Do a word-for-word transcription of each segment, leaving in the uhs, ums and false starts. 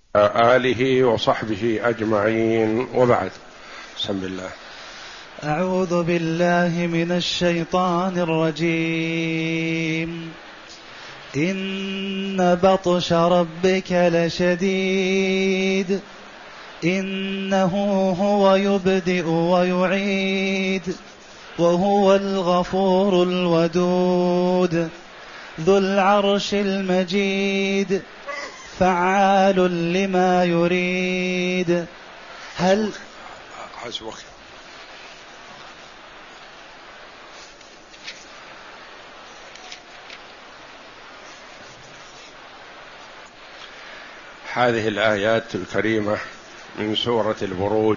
آله وصحبه أجمعين، وبعد. بسم الله. أعوذ بالله من الشيطان الرجيم. إن بطش ربك لشديد إنه هو يبدئ ويعيد وهو الغفور الودود ذو العرش المجيد فعال لما يريد. هل حسبك. هذه الآيات الكريمة من سورة البروج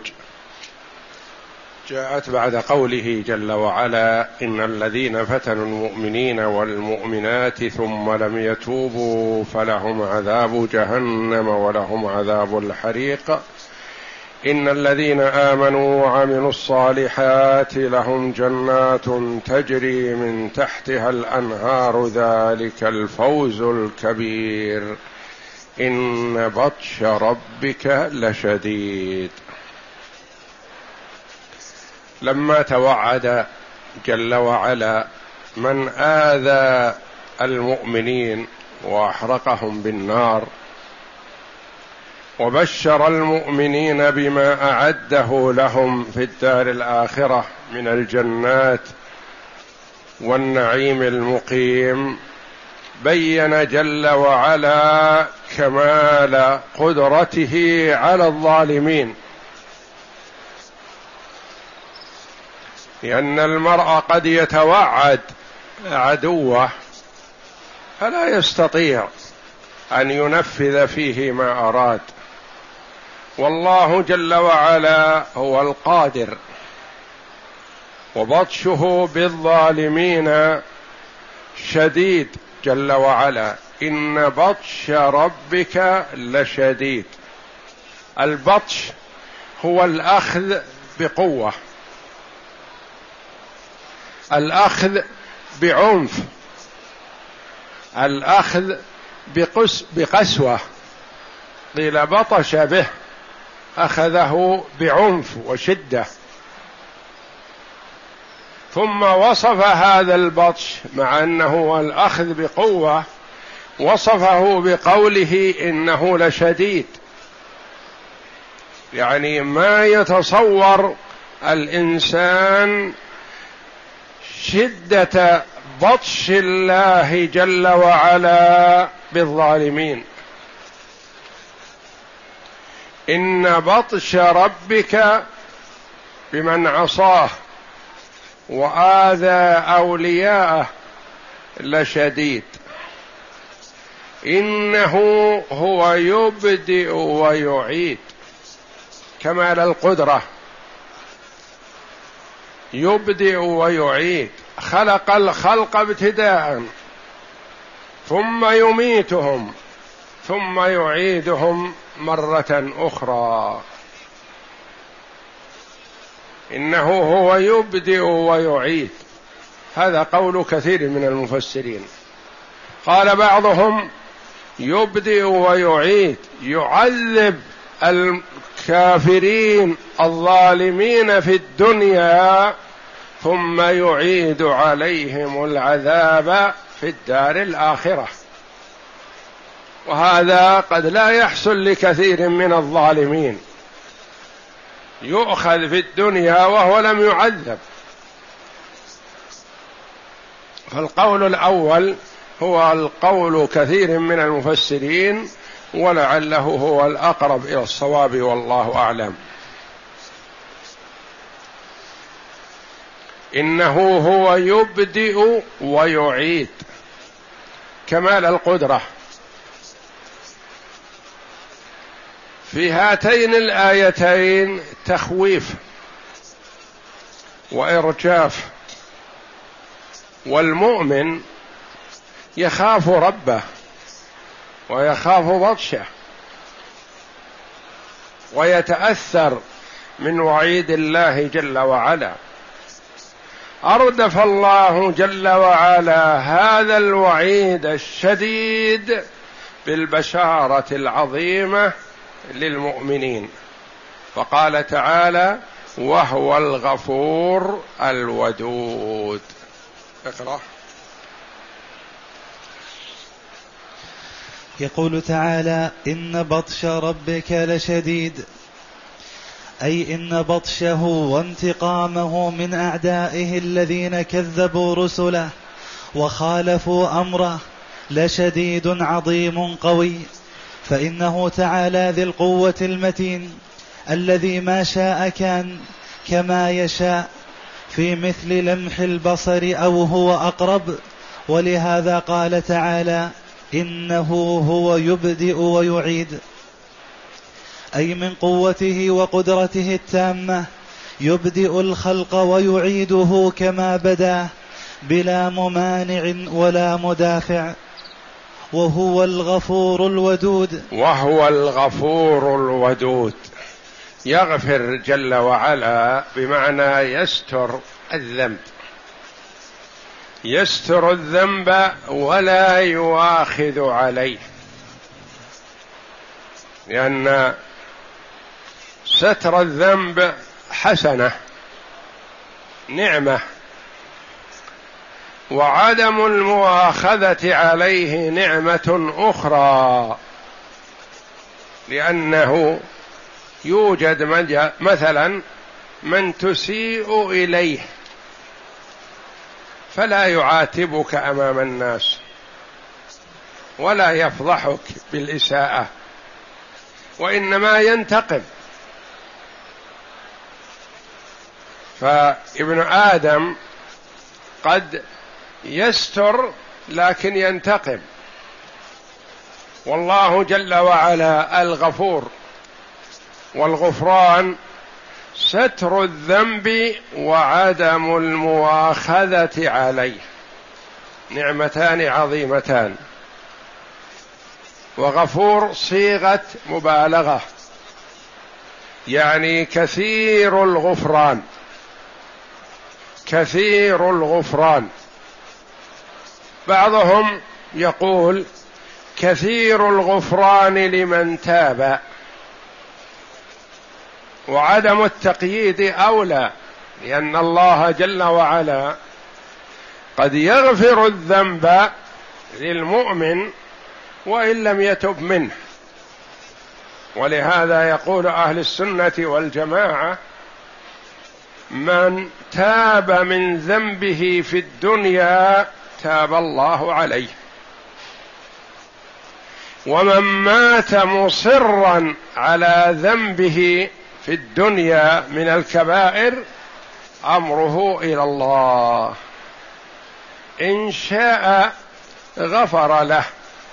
جاءت بعد قوله جل وعلا: إن الذين فتنوا المؤمنين والمؤمنات ثم لم يتوبوا فلهم عذاب جهنم ولهم عذاب الحريق إن الذين آمنوا وعملوا الصالحات لهم جنات تجري من تحتها الأنهار ذلك الفوز الكبير إن بطش ربك لشديد. لما توعد جل وعلا من آذى المؤمنين وأحرقهم بالنار، وبشر المؤمنين بما أعده لهم في الدار الآخرة من الجنات والنعيم المقيم، بين جل وعلا كمال قدرته على الظالمين، لأن المرء قد يتوعد عدوه فلا يستطيع أن ينفذ فيه ما أراد، والله جل وعلا هو القادر، وبطشه بالظالمين شديد جل وعلا. إن بطش ربك لشديد. البطش هو الأخذ بقوة، الأخذ بعنف، الأخذ بقس بقسوة. قيل بطش به، أخذه بعنف وشدة. ثم وصف هذا البطش مع أنه هو الأخذ بقوة، وصفه بقوله إنه لشديد، يعني ما يتصور الإنسان شدة بطش الله جل وعلا بالظالمين. إن بطش ربك بمن عصاه وآذى أولياءه لشديد. إنه هو يبدئ ويعيد، كمال القدرة، يبدئ ويعيد. خلق الخلق ابتداء ثم يميتهم ثم يعيدهم مرة أخرى. إنه هو يبدئ ويعيد، هذا قول كثير من المفسرين. قال بعضهم يبدئ ويعيد، يعذب الكافرين الظالمين في الدنيا ثم يعيد عليهم العذاب في الدار الآخرة، وهذا قد لا يحصل لكثير من الظالمين، يؤخذ في الدنيا وهو لم يعذب. فالقول الأول هو القول كثير من المفسرين، ولعله هو الأقرب إلى الصواب، والله أعلم. إنه هو يبدئ ويعيد، كمال القدرة. في هاتين الآيتين تخويف وإرجاف، والمؤمن يخاف ربه ويخاف بطشه ويتأثر من وعيد الله جل وعلا. أردف الله جل وعلا هذا الوعيد الشديد بالبشارة العظيمة للمؤمنين، فقال تعالى: وهو الغفور الودود. اقرأ. يقول تعالى: إن بطش ربك لشديد، أي إن بطشه وانتقامه من أعدائه الذين كذبوا رسله وخالفوا أمره لشديد عظيم قوي، فإنه تعالى ذي القوة المتين الذي ما شاء كان كما يشاء في مثل لمح البصر أو هو أقرب. ولهذا قال تعالى: إنه هو يبدئ ويعيد، أي من قوته وقدرته التامة يبدئ الخلق ويعيده كما بداه بلا ممانع ولا مدافع. وهو الغفور الودود. وهو الغفور الودود، يغفر جل وعلا بمعنى يستر الذنب، يستر الذنب ولا يؤاخذ عليه، لأن ستر الذنب حسنة نعمة، وعدم المؤاخذة عليه نعمة أخرى، لأنه يوجد مثلا من تسيء إليه فلا يعاتبك أمام الناس ولا يفضحك بالإساءة، وإنما ينتقم. فابن آدم قد يستر لكن ينتقم، والله جل وعلا الغفور، والغفران ستر الذنب وعدم المؤاخذة عليه، نعمتان عظيمتان. وغفور صيغة مبالغة، يعني كثير الغفران، كثير الغفران. بعضهم يقول كثير الغفران لمن تاب، وعدم التقييد أولى، لأن الله جل وعلا قد يغفر الذنب للمؤمن وإن لم يتب منه. ولهذا يقول أهل السنة والجماعة: من تاب من ذنبه في الدنيا تاب الله عليه، ومن مات مصرا على ذنبه في الدنيا من الكبائر أمره إلى الله، إن شاء غفر له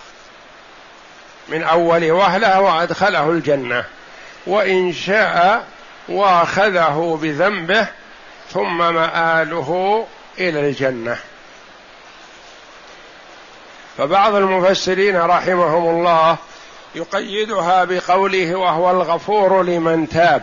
من أول وهلة وأدخله الجنة، وإن شاء وأخذه بذنبه ثم مآله إلى الجنة. فبعض المفسرين رحمهم الله يقيدها بقوله: وهو الغفور لمن تاب،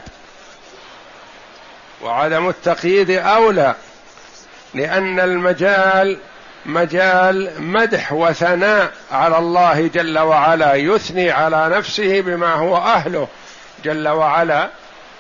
وعدم التقييد أولى، لأن المجال مجال مدح وثناء على الله جل وعلا، يثني على نفسه بما هو أهله جل وعلا.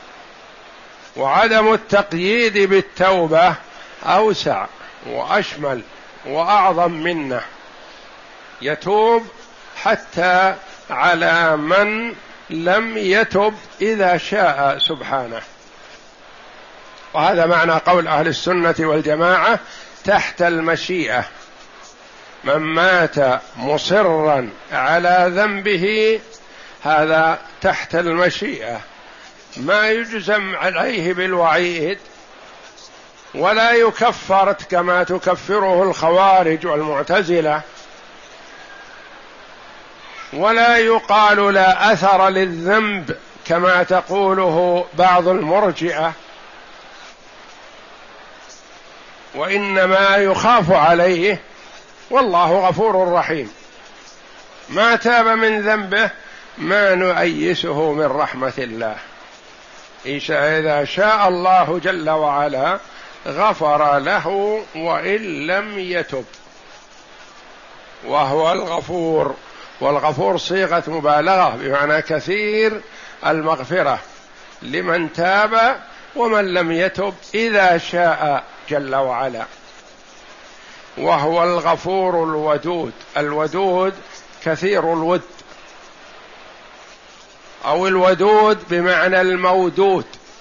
وعدم التقييد بالتوبة أوسع وأشمل وأعظم منه، يتوب حتى على من لم يتب إذا شاء سبحانه. وهذا معنى قول أهل السنة والجماعة تحت المشيئة، من مات مصرا على ذنبه هذا تحت المشيئة، ما يجزم عليه بالوعيد ولا يكفر كما تكفره الخوارج والمعتزلة، ولا يقال لا أثر للذنب كما تقوله بعض المرجئة، وإنما يخاف عليه، والله غفور رحيم. ما تاب من ذنبه ما نؤيسه من رحمة الله، إذا شاء الله جل وعلا غفر له وإن لم يتب. وهو الغفور والغفور صيغة مبالغة بمعنى كثير المغفرة لمن تاب ومن لم يتب إذا شاء جل وعلا. وهو الغفور الودود. الودود كثير الود، أو الودود بمعنى المودود.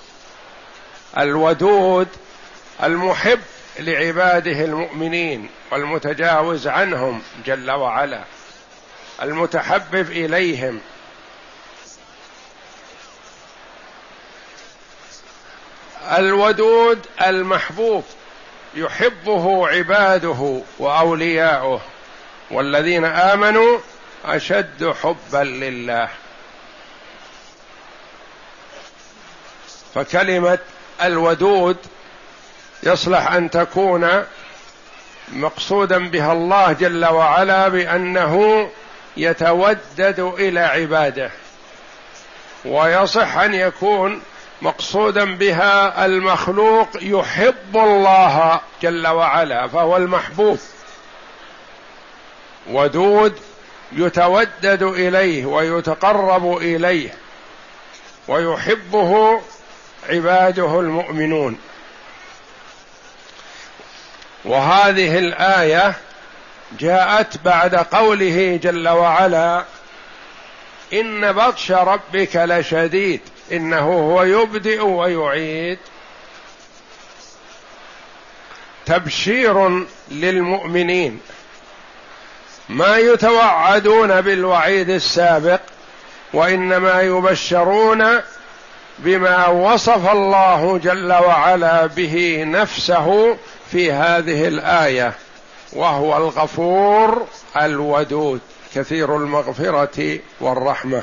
الودود المحب لعباده المؤمنين والمتجاوز عنهم جل وعلا، المتحبب إليهم. الودود المحبوب يحبه عباده وأولياؤه، والذين آمنوا أشد حبا لله. فكلمة الودود يصلح أن تكون مقصودا بها الله جل وعلا بأنه يتودد إلى عباده، ويصح أن يكون مقصودا بها المخلوق يحب الله جل وعلا فهو المحبوب. ودود يتودد إليه ويتقرب إليه ويحبه عباده المؤمنون. وهذه الآية جاءت بعد قوله جل وعلا: إن بطش ربك لشديد إنه هو يبدئ ويعيد، تبشير للمؤمنين ما يتوعدون بالوعيد السابق، وإنما يبشرون بما وصف الله جل وعلا به نفسه في هذه الآية، وهو الغفور الودود كثير المغفرة والرحمة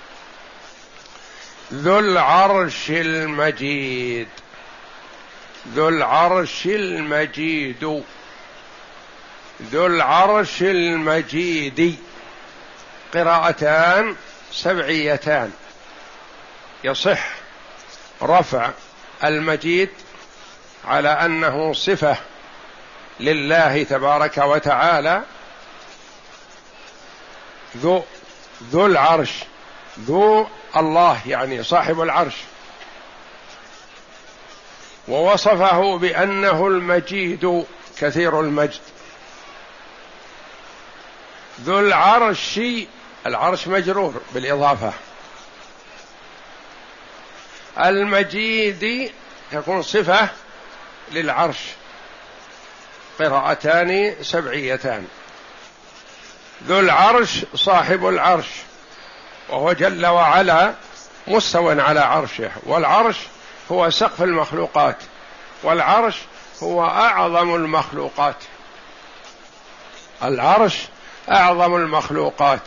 ذو العرش المجيد. ذو العرش المجيد، ذو العرش المجيد، قراءتان سبعيتان. يصح رفع المجيد على أنه صفة لله تبارك وتعالى، ذو ذو العرش، ذو الله يعني صاحب العرش، ووصفه بأنه المجيد كثير المجد. ذو العرش، العرش مجرور بالإضافة، المجيد تكون صفة للعرش، قراءتان سبعيتان. ذو العرش صاحب العرش، وهو جل وعلا مستو على عرشه، والعرش هو سقف المخلوقات، والعرش هو أعظم المخلوقات. العرش أعظم المخلوقات.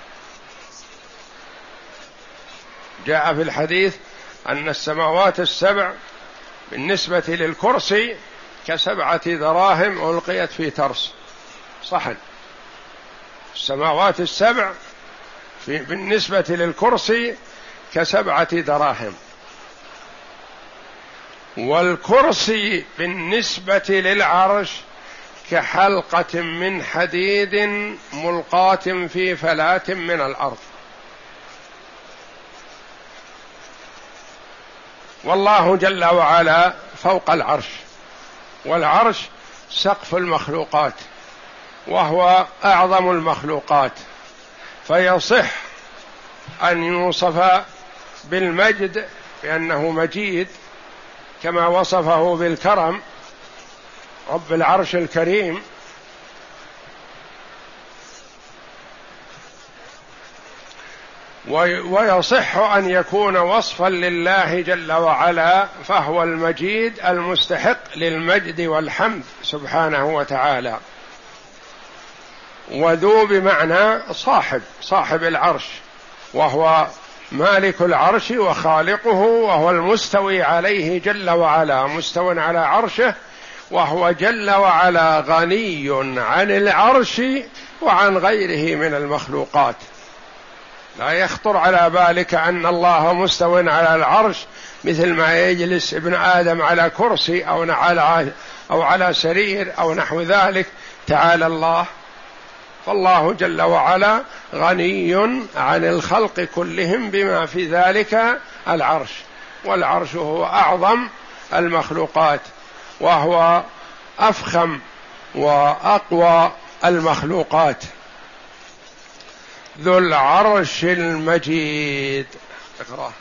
جاء في الحديث أن السماوات السبع بالنسبة للكرسي كسبعة دراهم ألقيت في ترس صحن. السماوات السبع في بالنسبة للكرسي كسبعة دراهم، والكرسي بالنسبة للعرش كحلقة من حديد ملقاة في فلاة من الأرض. والله جل وعلا فوق العرش، والعرش سقف المخلوقات وهو أعظم المخلوقات، فيصح أن يوصف بالمجد بأنه مجيد كما وصفه بالكرم رب العرش الكريم، ويصح أن يكون وصفا لله جل وعلا فهو المجيد المستحق للمجد والحمد سبحانه وتعالى. وذو بمعنى صاحب، صاحب العرش، وهو مالك العرش وخالقه، وهو المستوي عليه جل وعلا، مستو على عرشه، وهو جل وعلا غني عن العرش وعن غيره من المخلوقات. لا يخطر على بالك أن الله مستو على العرش مثل ما يجلس ابن آدم على كرسي أو على أو على سرير أو نحو ذلك. تعالى الله فالله جل وعلا غني عن الخلق كلهم بما في ذلك العرش، والعرش هو أعظم المخلوقات وهو أفخم وأقوى المخلوقات. ذو العرش المجيد. اقرأ.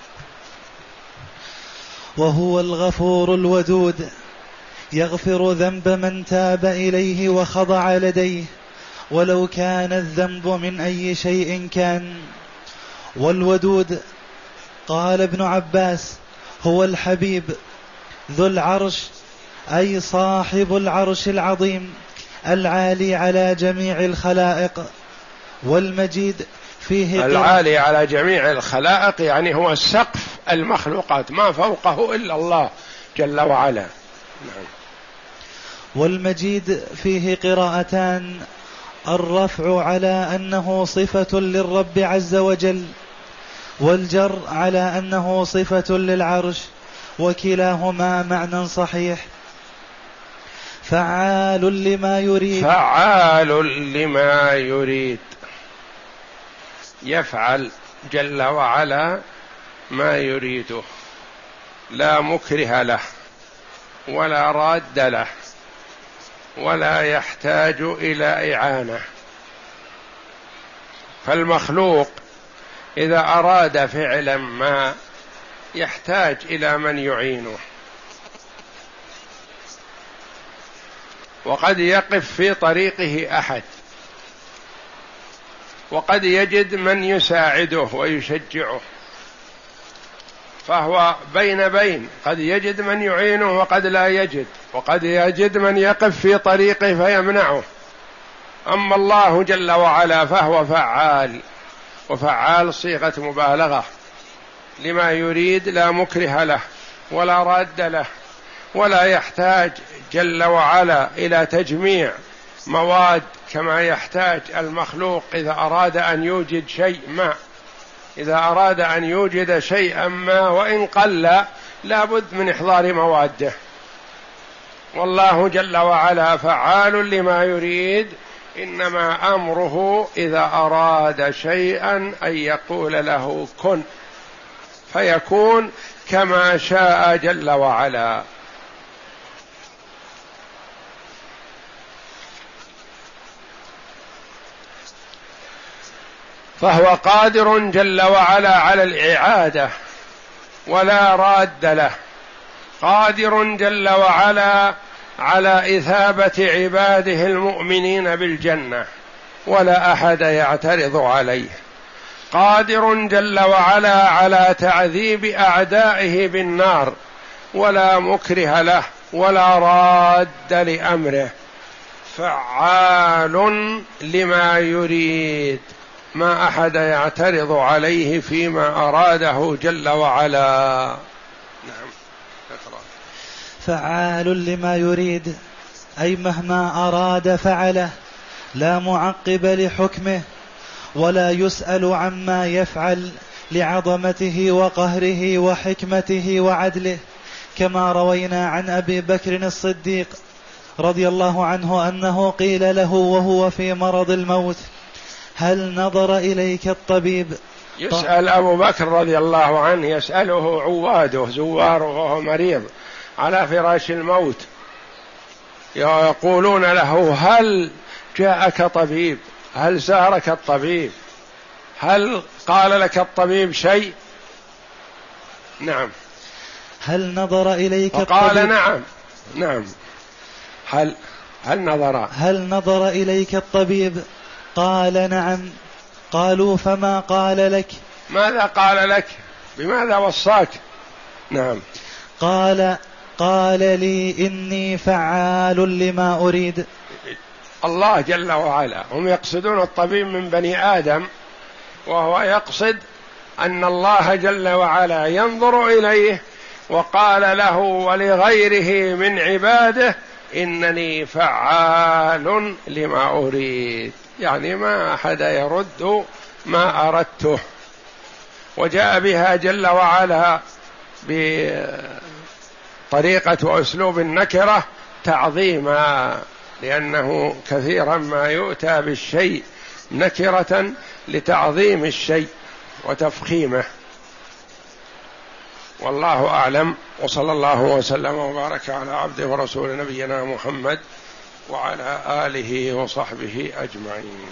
وهو الغفور الودود، يغفر ذنب من تاب إليه وخضع لديه ولو كان الذنب من أي شيء كان. والودود قال ابن عباس هو الحبيب. ذو العرش أي صاحب العرش العظيم العالي على جميع الخلائق. والمجيد فيه العالي على جميع الخلائق يعني هو سقف المخلوقات، ما فوقه إلا الله جل وعلا. نعم. والمجيد فيه قراءتان، الرفع على أنه صفة للرب عز وجل، والجر على أنه صفة للعرش، وكلاهما معنى صحيح. فعال لما يريد. فعال لما يريد، يفعل جل وعلا ما يريده، لا مكره له ولا راد له ولا يحتاج إلى إعانة. فالمخلوق إذا أراد فعلا ما يحتاج إلى من يعينه، وقد يقف في طريقه أحد، وقد يجد من يساعده ويشجعه، فهو بين بين، قد يجد من يعينه وقد لا يجد، وقد يجد من يقف في طريقه فيمنعه. أما الله جل وعلا فهو فعال، وفعال صيغة مبالغة، لما يريد، لا مكره له ولا راد له، ولا يحتاج جل وعلا إلى تجميع مواد كما يحتاج المخلوق إذا أراد أن يوجد شيء ما. إذا أراد أن يوجد شيئا ما وإن قل لا بد من إحضار مواده. والله جل وعلا فعال لما يريد، إنما أمره إذا أراد شيئا أن يقول له كن فيكون كما شاء جل وعلا. فهو قادر جل وعلا على الإعادة ولا راد له، قادر جل وعلا على إثابة عباده المؤمنين بالجنة ولا أحد يعترض عليه، قادر جل وعلا على تعذيب أعدائه بالنار ولا مكره له ولا راد لأمره، فعال لما يريد، ما أحد يعترض عليه فيما أراده جل وعلا. نعم. اقرأ. فعال لما يريد أي مهما أراد فعله، لا معقب لحكمه ولا يسأل عما يفعل لعظمته وقهره وحكمته وعدله، كما روينا عن أبي بكر الصديق رضي الله عنه أنه قيل له وهو في مرض الموت: هل نظر إليك الطبيب؟ يسأل أبو بكر رضي الله عنه، يسأله عواده زواره وهو مريض على فراش الموت، يقولون له: هل جاءك طبيب؟ هل زارك الطبيب؟ هل قال لك الطبيب شيء؟ نعم. هل نظر إليك الطبيب؟ قال: نعم نعم. هل هل نظر هل نظر إليك الطبيب؟ قال: نعم. قالوا: فما قال لك؟ ماذا قال لك؟ بماذا وصاك؟ نعم. قال: قال لي إني فعال لما أريد. الله جل وعلا هم يقصدون الطبيب من بني آدم، وهو يقصد أن الله جل وعلا ينظر إليه، وقال له ولغيره من عباده: إنني فعال لما أريد، يعني ما أحد يرد ما أردته. وجاء بها جل وعلا بطريقة وأسلوب النكرة تعظيما، لأنه كثيرا ما يؤتى بالشيء نكرة لتعظيم الشيء وتفخيمه. والله أعلم، وصلى الله وسلم وبارك على عبده ورسول نبينا محمد وعلى آله وصحبه أجمعين.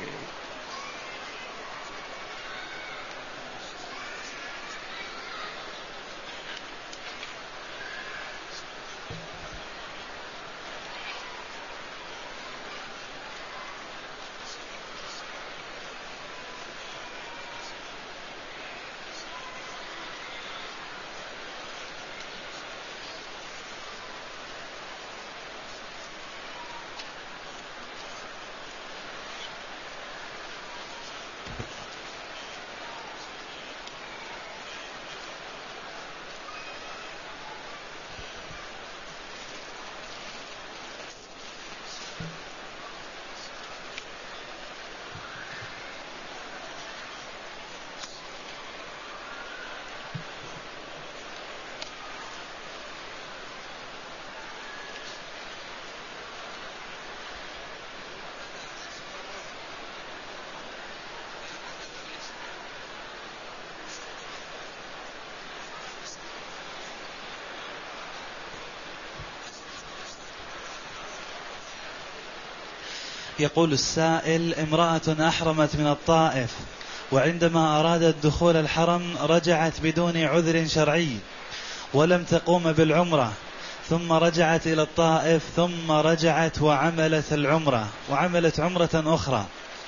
يقول السائل: امرأة أحرمت من الطائف، وعندما أرادت دخول الحرم رجعت بدون عذر شرعي ولم تقوم بالعمرة، ثم رجعت إلى الطائف، ثم رجعت وعملت العمرة وعملت عمرة أخرى.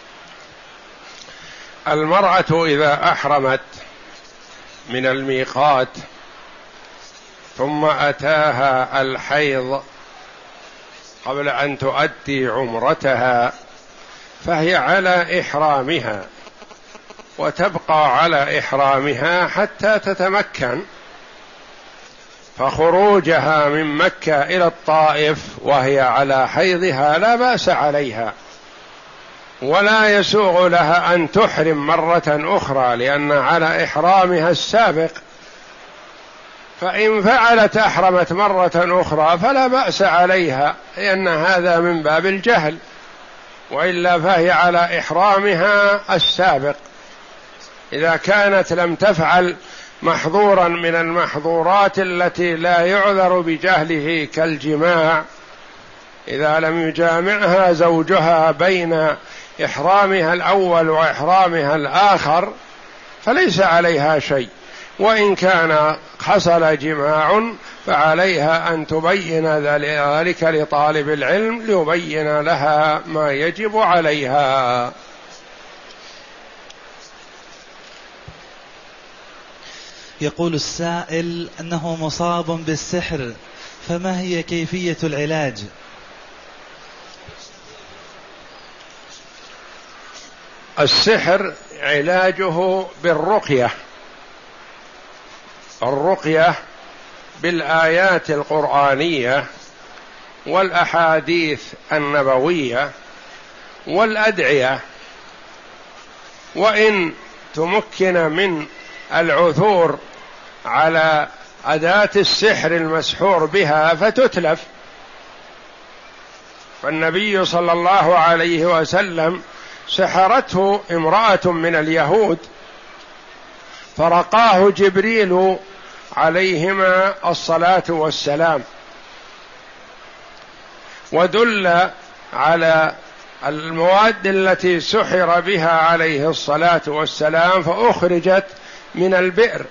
المرأة إذا أحرمت من الميقات ثم أتاها الحيض قبل أن تؤدي عمرتها فهي على إحرامها وتبقى على إحرامها حتى تتمكن، فخروجها من مكة إلى الطائف وهي على حيضها لا بأس عليها، ولا يسوغ لها أن تحرم مرة أخرى لأن على إحرامها السابق، فإن فعلت أحرمت مرة أخرى فلا بأس عليها، لأن هذا من باب الجهل، وإلا فهي على إحرامها السابق. إذا كانت لم تفعل محظورا من المحظورات التي لا يعذر بجهله كالجماع، إذا لم يجامعها زوجها بين إحرامها الأول وإحرامها الآخر فليس عليها شيء، وإن كان حصل جماع فعليها أن تبين ذلك لطالب العلم ليبين لها ما يجب عليها. يقول السائل أنه مصاب بالسحر، فما هي كيفية العلاج؟ السحر علاجه بالرقية، الرقية بالآيات القرآنية والأحاديث النبوية والأدعية، وإن تمكن من العثور على أداة السحر المسحور بها فتتلف. فالنبي صلى الله عليه وسلم سحرته امرأة من اليهود فرقاه جبريل عليهما الصلاة والسلام، ودل على المواد التي سحر بها عليه الصلاة والسلام فأخرجت من البئر.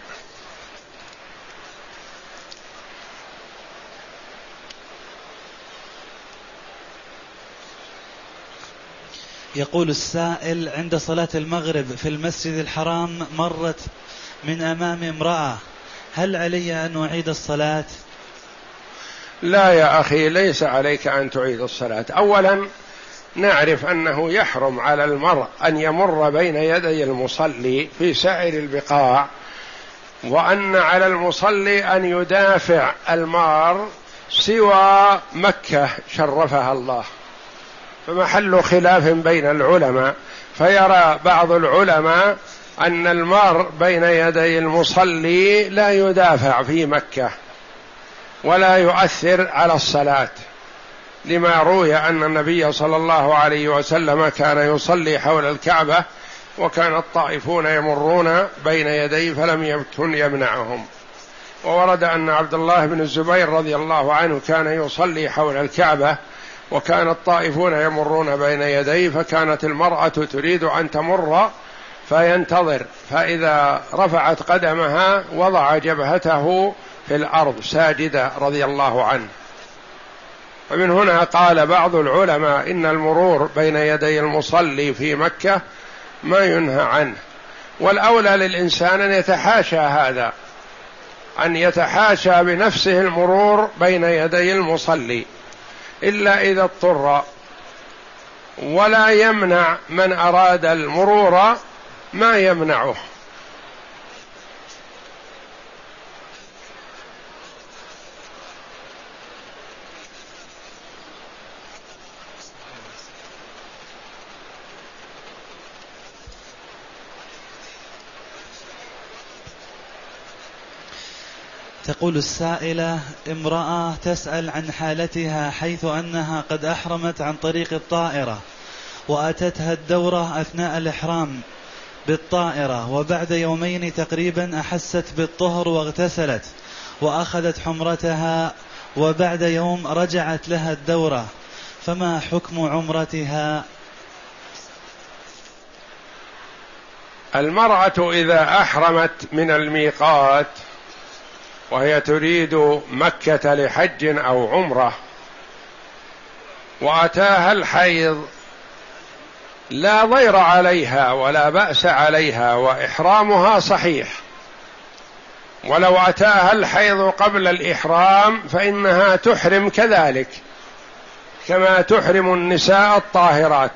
يقول السائل: عند صلاة المغرب في المسجد الحرام مرت من أمام امرأة، هل علي أن أعيد الصلاة؟ لا يا أخي، ليس عليك أن تعيد الصلاة. أولا نعرف أنه يحرم على المرء أن يمر بين يدي المصلي في سائر البقاع، وأن على المصلي أن يدافع المار سوى مكة شرفها الله، فمحل خلاف بين العلماء. فيرى بعض العلماء أن المار بين يدي المصلي لا يدافع في مكة ولا يؤثر على الصلاة، لما روي أن النبي صلى الله عليه وسلم كان يصلي حول الكعبة وكان الطائفون يمرون بين يديه فلم يكن يمنعهم. وورد أن عبد الله بن الزبير رضي الله عنه كان يصلي حول الكعبة وكان الطائفون يمرون بين يديه، فكانت المرأة تريد أن تمر فينتظر، فإذا رفعت قدمها وضع جبهته في الأرض ساجدة رضي الله عنه. ومن هنا قال بعض العلماء إن المرور بين يدي المصلي في مكة ما ينهى عنه، والأولى للإنسان أن يتحاشى هذا، أن يتحاشى بنفسه المرور بين يدي المصلي إلا إذا اضطر، ولا يمنع من أراد المرور ما يمنعه. تقول السائلة: امرأة تسأل عن حالتها حيث أنها قد أحرمت عن طريق الطائرة وأتتها الدورة أثناء الإحرام بالطائرة، وبعد يومين تقريبا أحست بالطهر واغتسلت وأخذت حمرتها، وبعد يوم رجعت لها الدورة، فما حكم عمرتها؟ المرأة إذا أحرمت من الميقات وهي تريد مكة لحج أو عمرة وأتاها الحيض لا ضير عليها ولا بأس عليها وإحرامها صحيح، ولو أتاها الحيض قبل الإحرام فإنها تحرم كذلك كما تحرم النساء الطاهرات،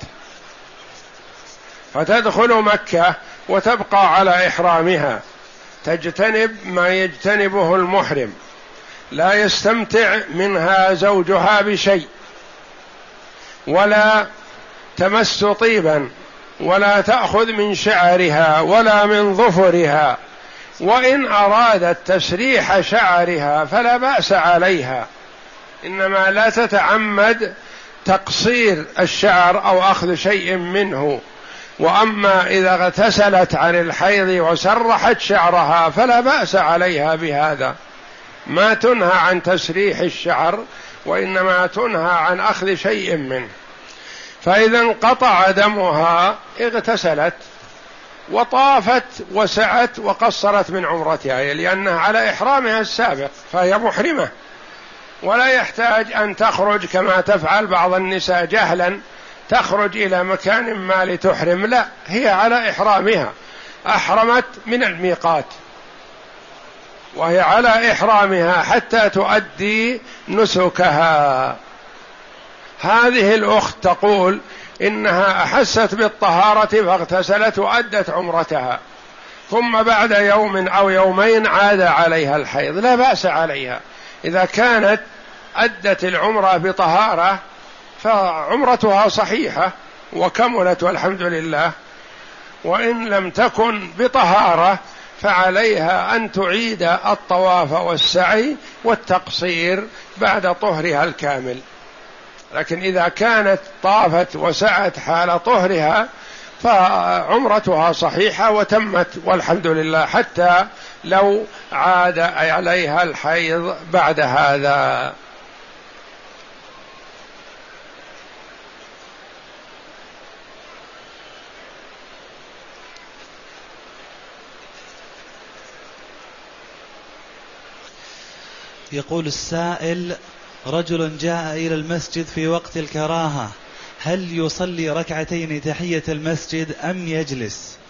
فتدخل مكة وتبقى على إحرامها، تجتنب ما يجتنبه المحرم، لا يستمتع منها زوجها بشيء، ولا تمس طيبا، ولا تأخذ من شعرها ولا من ظفرها، وإن أرادت تسريح شعرها فلا بأس عليها، إنما لا تتعمد تقصير الشعر أو أخذ شيء منه. وأما إذا اغتسلت عن الحيض وسرحت شعرها فلا بأس عليها بهذا، ما تنهى عن تسريح الشعر وإنما تنهى عن أخذ شيء منه. فإذا انقطع دمها اغتسلت وطافت وسعت وقصرت من عمرتها، لأنها على إحرامها السابق فهي محرمة، ولا يحتاج أن تخرج كما تفعل بعض النساء جهلا، تخرج إلى مكان ما لتحرم، لا، هي على إحرامها، أحرمت من الميقات وهي على إحرامها حتى تؤدي نسكها. هذه الأخت تقول إنها أحست بالطهارة فاغتسلت وأدت عمرتها، ثم بعد يوم أو يومين عاد عليها الحيض، لا بأس عليها إذا كانت أدت العمرة بطهارة فعمرتها صحيحة وكملت والحمد لله، وإن لم تكن بطهارة فعليها أن تعيد الطواف والسعي والتقصير بعد طهرها الكامل. لكن إذا كانت طافت وسعت حال طهرها فعمرتها صحيحة وتمت والحمد لله، حتى لو عاد عليها الحيض بعد هذا. يقول السائل: رجل جاء إلى المسجد في وقت الكراهة، هل يصلي ركعتين تحية المسجد أم يجلس؟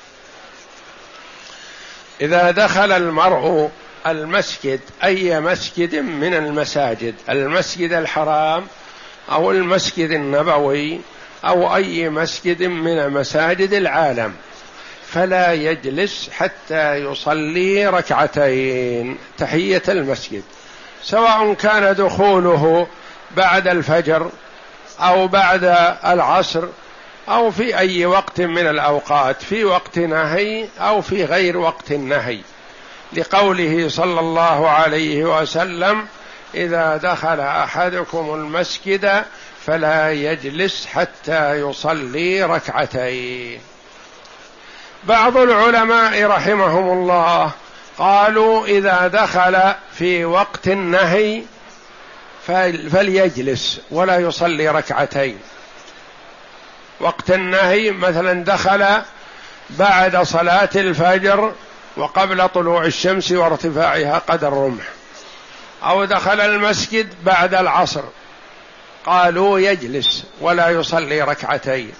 إذا دخل المرء المسجد، أي مسجد من المساجد، المسجد الحرام أو المسجد النبوي أو أي مسجد من مساجد العالم، فلا يجلس حتى يصلي ركعتين تحية المسجد، سواء كان دخوله بعد الفجر أو بعد العصر أو في أي وقت من الأوقات، في وقت نهي أو في غير وقت النهي، لقوله صلى الله عليه وسلم: إذا دخل أحدكم المسجد فلا يجلس حتى يصلي ركعتين. بعض العلماء رحمهم الله قالوا إذا دخل في وقت النهي فليجلس ولا يصلي ركعتين. وقت النهي مثلا دخل بعد صلاة الفجر وقبل طلوع الشمس وارتفاعها قدر رمح، أو دخل المسجد بعد العصر، قالوا يجلس ولا يصلي ركعتين،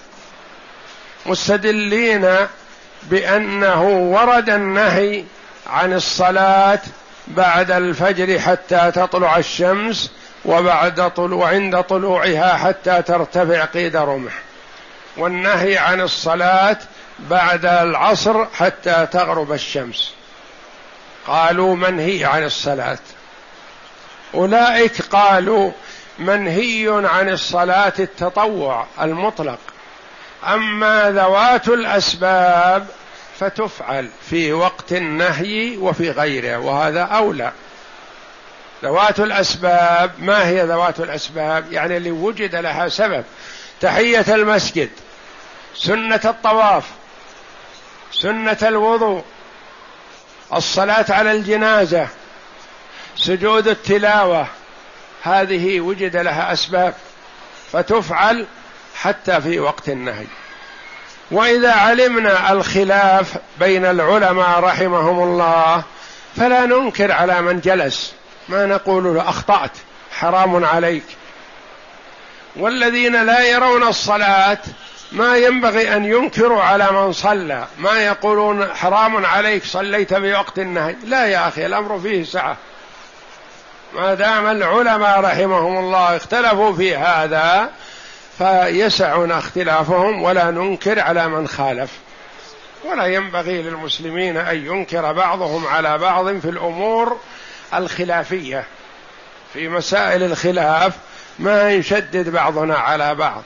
مستدلين بأنه ورد النهي عن الصلاة بعد الفجر حتى تطلع الشمس، وبعد طلوع وعند طلوعها حتى ترتفع قيد رمح، والنهي عن الصلاة بعد العصر حتى تغرب الشمس، قالوا منهي عن الصلاة. أولئك قالوا منهي عن الصلاة التطوع المطلق، أما ذوات الأسباب فتفعل في وقت النهي وفي غيره، وهذا أولى. ذوات الأسباب، ما هي ذوات الأسباب؟ يعني اللي وجد لها سبب، تحية المسجد، سنة الطواف، سنة الوضوء، الصلاة على الجنازة، سجود التلاوة، هذه وجد لها أسباب فتفعل حتى في وقت النهي. وإذا علمنا الخلاف بين العلماء رحمهم الله فلا ننكر على من جلس، ما نقول له أخطأت حرام عليك. والذين لا يرون الصلاة ما ينبغي أن ينكروا على من صلى، ما يقولون حرام عليك صليت في وقت النهي، لا يا أخي، الأمر فيه سعة. ما دام العلماء رحمهم الله اختلفوا في هذا فيسعنا اختلافهم، ولا ننكر على من خالف. ولا ينبغي للمسلمين أن ينكر بعضهم على بعض في الأمور الخلافية، في مسائل الخلاف ما يشدد بعضنا على بعض.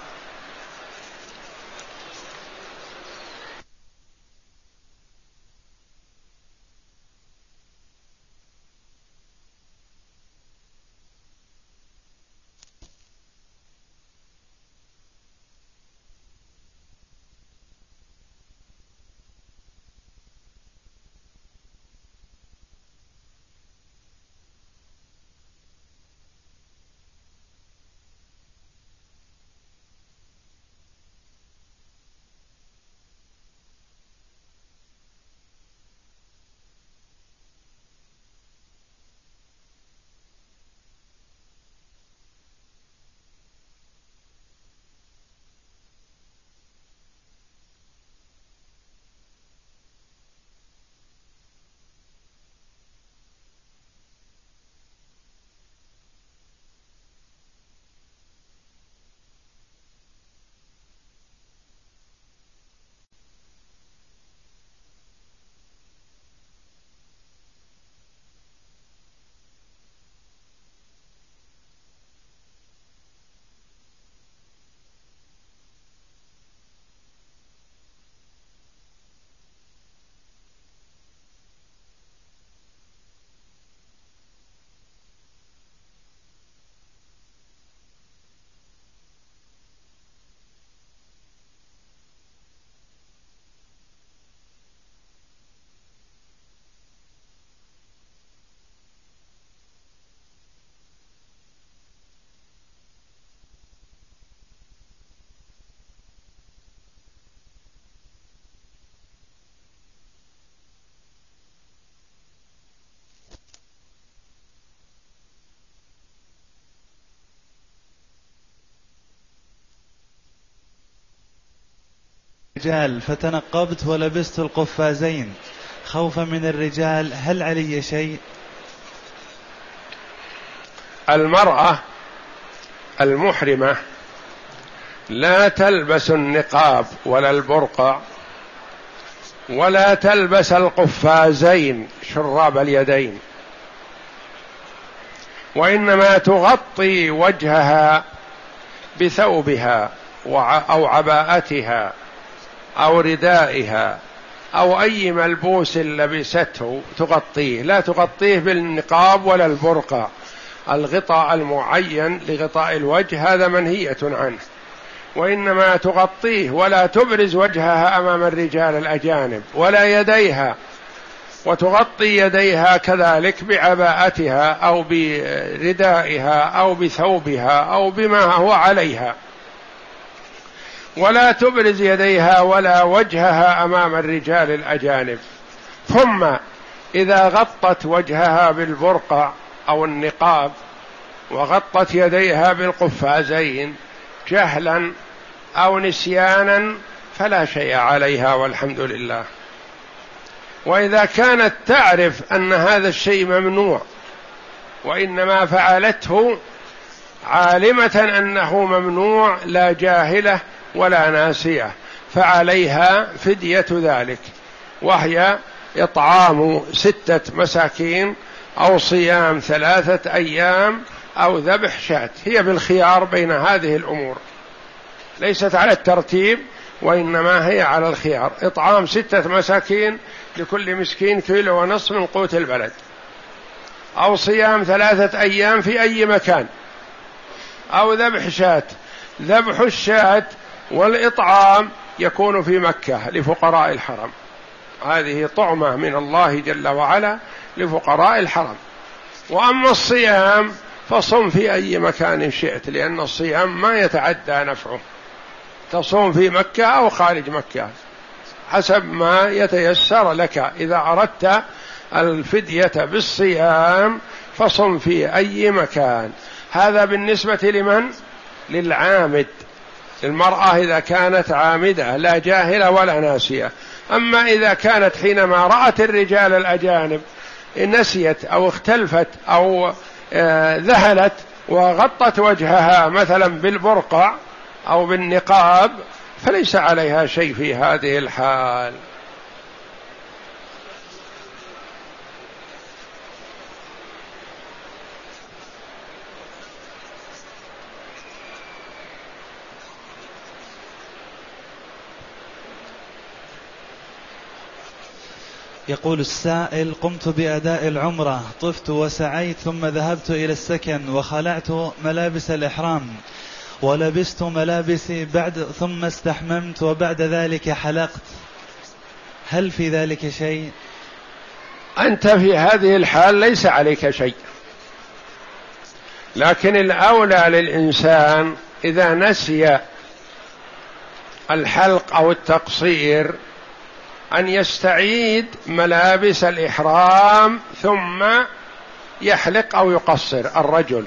رجال فتنقبت ولبست القفازين خوفا من الرجال، هل علي شيء؟ المرأة المحرمة لا تلبس النقاب ولا البرقع ولا تلبس القفازين شراب اليدين، وإنما تغطي وجهها بثوبها أو عباءتها أو ردائها أو أي ملبوس لبسته تغطيه، لا تغطيه بالنقاب ولا البرقع الغطاء المعين لغطاء الوجه هذا منهية عنه، وإنما تغطيه ولا تبرز وجهها أمام الرجال الأجانب ولا يديها، وتغطي يديها كذلك بعباءتها أو بردائها أو بثوبها أو بما هو عليها، ولا تبرز يديها ولا وجهها أمام الرجال الأجانب. ثم إذا غطت وجهها بالبرقع أو النقاب وغطت يديها بالقفازين جهلا أو نسيانا فلا شيء عليها والحمد لله. وإذا كانت تعرف أن هذا الشيء ممنوع وإنما فعلته عالمة أنه ممنوع لا جاهلة ولا ناسية فعليها فدية ذلك، وهي إطعام ستة مساكين أو صيام ثلاثة أيام أو ذبح شاة. هي بالخيار بين هذه الأمور، ليست على الترتيب وإنما هي على الخيار. إطعام ستة مساكين لكل مسكين كيلو ونصف من قوت البلد، أو صيام ثلاثة أيام في أي مكان، أو ذبح شاة. ذبح الشاة والإطعام يكون في مكة لفقراء الحرم، هذه طعمة من الله جل وعلا لفقراء الحرم. وأما الصيام فصم في أي مكان شئت، لأن الصيام ما يتعدى نفعه، تصوم في مكة أو خارج مكة حسب ما يتيسر لك. إذا أردت الفدية بالصيام فصم في أي مكان. هذا بالنسبة لمن؟ للعامد، المرأة إذا كانت عامدة لا جاهلة ولا ناسية. أما إذا كانت حينما رأت الرجال الأجانب نسيت أو اختلفت أو آه ذهلت وغطت وجهها مثلا بالبرقع أو بالنقاب فليس عليها شيء في هذه الحال. يقول السائل: قمت بأداء العمرة، طفت وسعيت ثم ذهبت إلى السكن وخلعت ملابس الإحرام ولبست ملابسي بعد ثم استحممت وبعد ذلك حلقت، هل في ذلك شيء؟ أنت في هذه الحال ليس عليك شيء، لكن الأولى للإنسان إذا نسي الحلق أو التقصير أن يستعيد ملابس الإحرام ثم يحلق أو يقصر. الرجل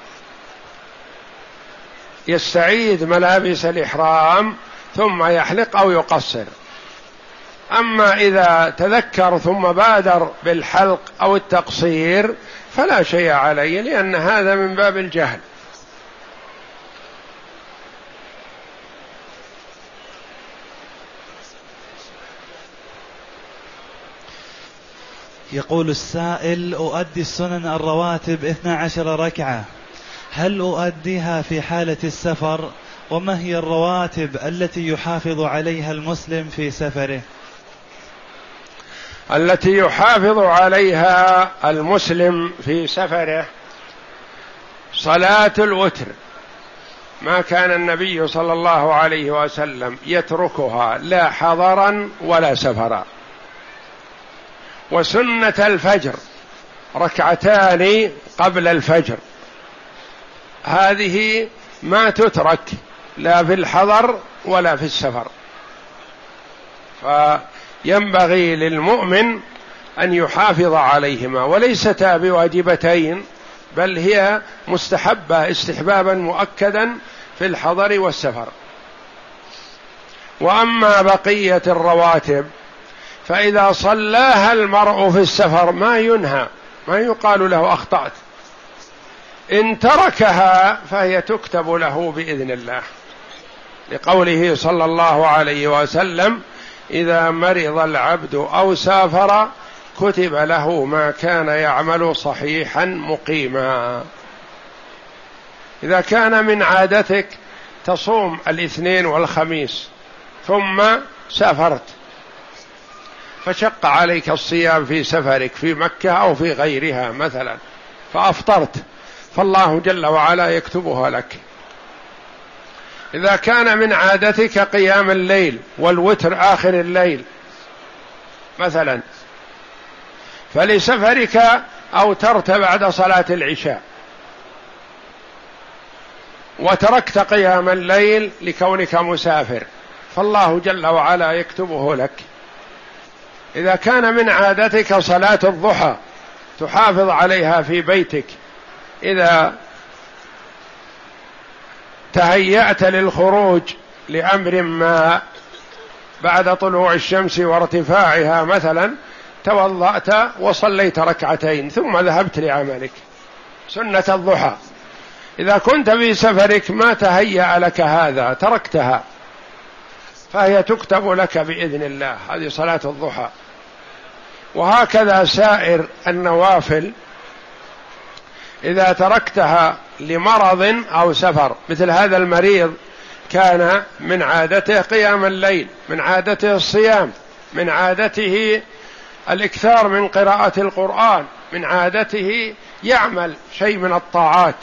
يستعيد ملابس الإحرام ثم يحلق أو يقصر. أما إذا تذكر ثم بادر بالحلق أو التقصير فلا شيء عليه، لأن هذا من باب الجهل. يقول السائل: أؤدي السنن الرواتب اثنا عشر ركعة، هل أؤديها في حالة السفر؟ وما هي الرواتب التي يحافظ عليها المسلم في سفره؟ التي يحافظ عليها المسلم في سفره صلاة الوتر، ما كان النبي صلى الله عليه وسلم يتركها لا حضرا ولا سفرا. وسنة الفجر ركعتان قبل الفجر، هذه ما تترك لا في الحضر ولا في السفر، فينبغي للمؤمن أن يحافظ عليهما، وليستا بواجبتين بل هي مستحبة استحبابا مؤكدا في الحضر والسفر. وأما بقية الرواتب فإذا صلاها المرء في السفر ما ينهى، ما يقال له أخطأت، إن تركها فهي تكتب له بإذن الله، لقوله صلى الله عليه وسلم: إذا مرض العبد أو سافر كتب له ما كان يعمل صحيحا مقيما. إذا كان من عادتك تصوم الاثنين والخميس ثم سافرت فشق عليك الصيام في سفرك في مكة أو في غيرها مثلا فأفطرت، فالله جل وعلا يكتبها لك. إذا كان من عادتك قيام الليل والوتر آخر الليل مثلا، فلسفرك أوترت بعد صلاة العشاء وتركت قيام الليل لكونك مسافر، فالله جل وعلا يكتبه لك. إذا كان من عادتك صلاة الضحى تحافظ عليها في بيتك، إذا تهيأت للخروج لأمر ما بعد طلوع الشمس وارتفاعها مثلا، توضأت وصليت ركعتين ثم ذهبت لعملك، سنة الضحى. إذا كنت في سفرك ما تهيأ لك هذا تركتها، فهي تكتب لك بإذن الله، هذه صلاة الضحى. وهكذا سائر النوافل إذا تركتها لمرض أو سفر، مثل هذا المريض كان من عادته قيام الليل، من عادته الصيام، من عادته الإكثار من قراءة القرآن، من عادته يعمل شيء من الطاعات،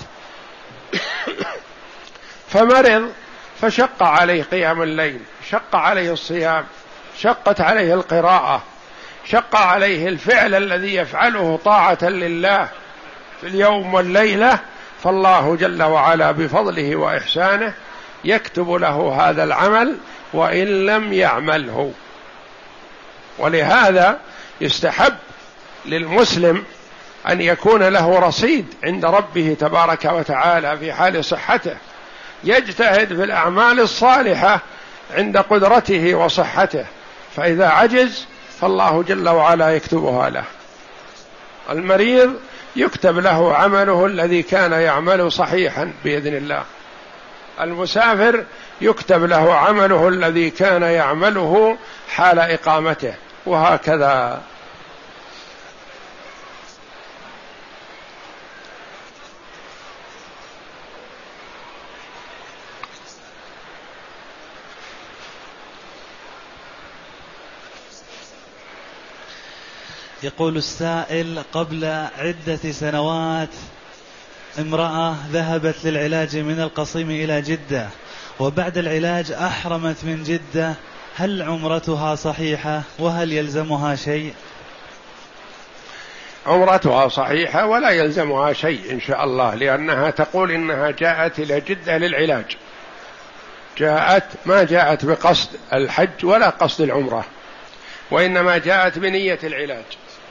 فمرض فشق عليه قيام الليل، شق عليه الصيام، شقت عليه القراءة، شق عليه الفعل الذي يفعله طاعة لله في اليوم والليلة، فالله جل وعلا بفضله وإحسانه يكتب له هذا العمل وإن لم يعمله. ولهذا يستحب للمسلم أن يكون له رصيد عند ربه تبارك وتعالى في حال صحته، يجتهد في الأعمال الصالحة عند قدرته وصحته، فإذا عجز فالله جل وعلا يكتبها له. المريض يكتب له عمله الذي كان يعمل صحيحا بإذن الله، المسافر يكتب له عمله الذي كان يعمله حال إقامته، وهكذا. يقول السائل: قبل عدة سنوات امرأة ذهبت للعلاج من القصيم إلى جدة، وبعد العلاج أحرمت من جدة، هل عمرتها صحيحة وهل يلزمها شيء؟ عمرتها صحيحة ولا يلزمها شيء إن شاء الله، لأنها تقول إنها جاءت إلى جدة للعلاج، جاءت ما جاءت بقصد الحج ولا قصد العمرة، وإنما جاءت بنية العلاج.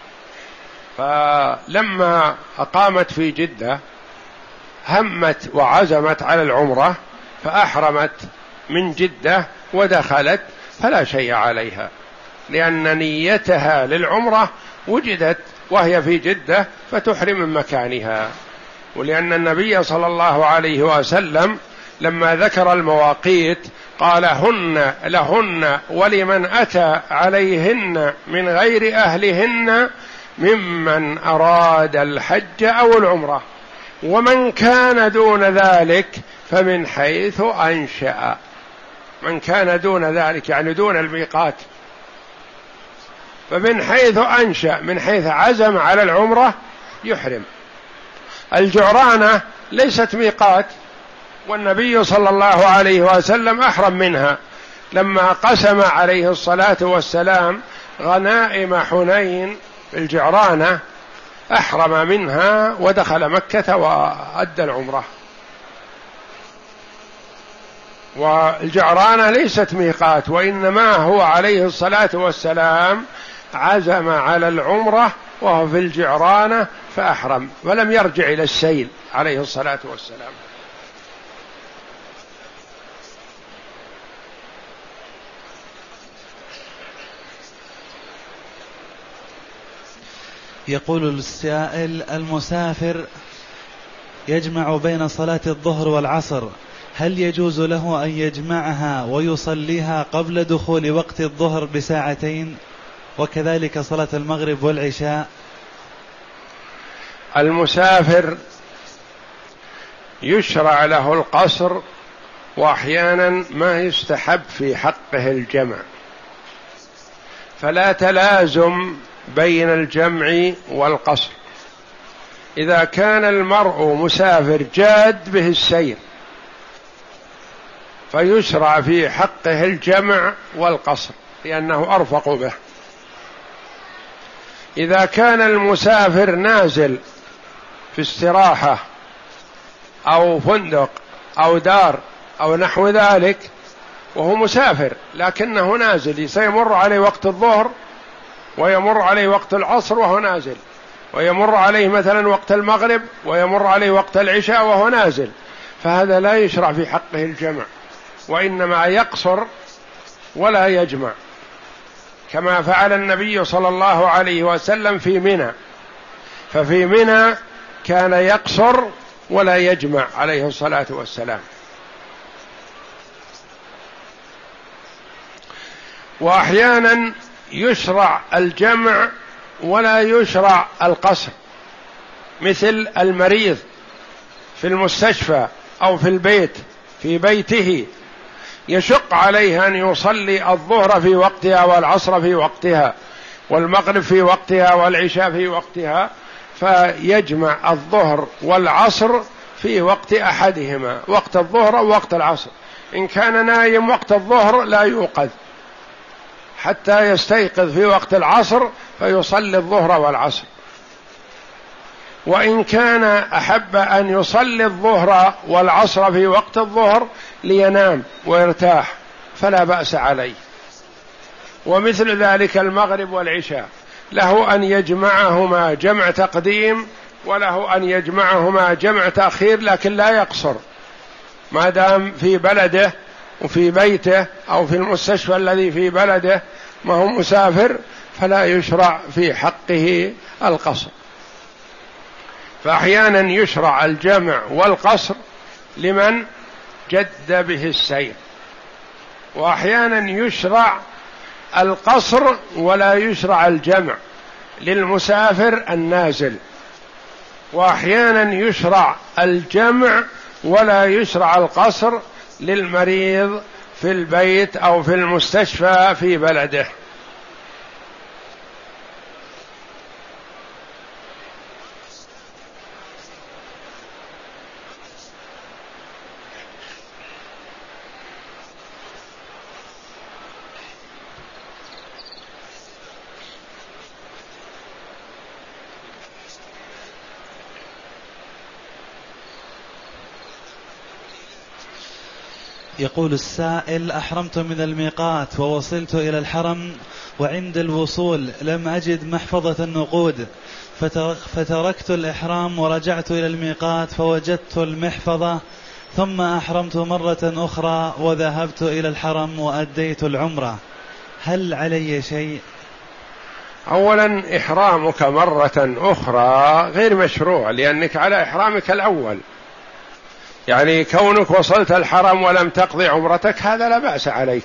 فلما أقامت في جدة همت وعزمت على العمرة فأحرمت من جدة ودخلت، فلا شيء عليها، لأن نيتها للعمرة وجدت وهي في جدة فتحرم من مكانها. ولأن النبي صلى الله عليه وسلم لما ذكر المواقيت قال: هن لهن ولمن أتى عليهن من غير أهلهن ممن أراد الحج أو العمرة، ومن كان دون ذلك فمن حيث أنشأ. من كان دون ذلك يعني دون الميقات، فمن حيث أنشأ من حيث عزم على العمرة يحرم. الجعرانة ليست ميقات، والنبي صلى الله عليه وسلم أحرم منها لما قسم عليه الصلاة والسلام غنائم حنين الجعرانة، أحرم منها ودخل مكة وأدى العمرة. والجعرانة ليست ميقات، وإنما هو عليه الصلاة والسلام عزم على العمرة وهو في الجعرانة فأحرم، ولم يرجع إلى السيل عليه الصلاة والسلام. يقول السائل: المسافر يجمع بين صلاة الظهر والعصر، هل يجوز له أن يجمعها ويصليها قبل دخول وقت الظهر بساعتين، وكذلك صلاة المغرب والعشاء؟ المسافر يشرع له القصر، وأحيانا ما يستحب في حقه الجمع، فلا تلازم بين الجمع والقصر. إذا كان المرء مسافر جاد به السير فيشرع في حقه الجمع والقصر لأنه أرفق به. إذا كان المسافر نازل في استراحة أو فندق أو دار أو نحو ذلك وهو مسافر لكنه نازل، سيمر عليه وقت الظهر ويمر عليه وقت العصر وهو نازل، ويمر عليه مثلا وقت المغرب ويمر عليه وقت العشاء وهو نازل، فهذا لا يشرع في حقه الجمع، وإنما يقصر ولا يجمع، كما فعل النبي صلى الله عليه وسلم في منى، ففي منى كان يقصر ولا يجمع عليه الصلاة والسلام. وأحيانا يشرع الجمع ولا يشرع القصر، مثل المريض في المستشفى أو في البيت في بيته يشق عليه أن يصلي الظهر في وقتها والعصر في وقتها والمغرب في وقتها والعشاء في وقتها، فيجمع الظهر والعصر في وقت أحدهما، وقت الظهر أو وقت العصر. إن كان نايم وقت الظهر لا يوقظ حتى يستيقظ في وقت العصر فيصلي الظهر والعصر، وإن كان أحب أن يصلي الظهر والعصر في وقت الظهر لينام ويرتاح فلا بأس عليه. ومثل ذلك المغرب والعشاء له أن يجمعهما جمع تقديم وله أن يجمعهما جمع تأخير، لكن لا يقصر ما دام في بلده وفي بيته أو في المستشفى الذي في بلده ما هو مسافر، فلا يشرع في حقه القصر. فأحيانا يشرع الجمع والقصر لمن جد به السير، وأحيانا يشرع القصر ولا يشرع الجمع للمسافر النازل، وأحيانا يشرع الجمع ولا يشرع القصر للمريض في البيت أو في المستشفى في بلده. يقول السائل: أحرمت من الميقات ووصلت إلى الحرم، وعند الوصول لم أجد محفظة النقود، فتركت الإحرام ورجعت إلى الميقات فوجدت المحفظة، ثم أحرمت مرة أخرى وذهبت إلى الحرم وأديت العمرة، هل علي شيء؟ أولا إحرامك مرة أخرى غير مشروع لأنك على إحرامك الأول، يعني كونك وصلت الحرم ولم تقضي عمرتك هذا لا بأس عليك.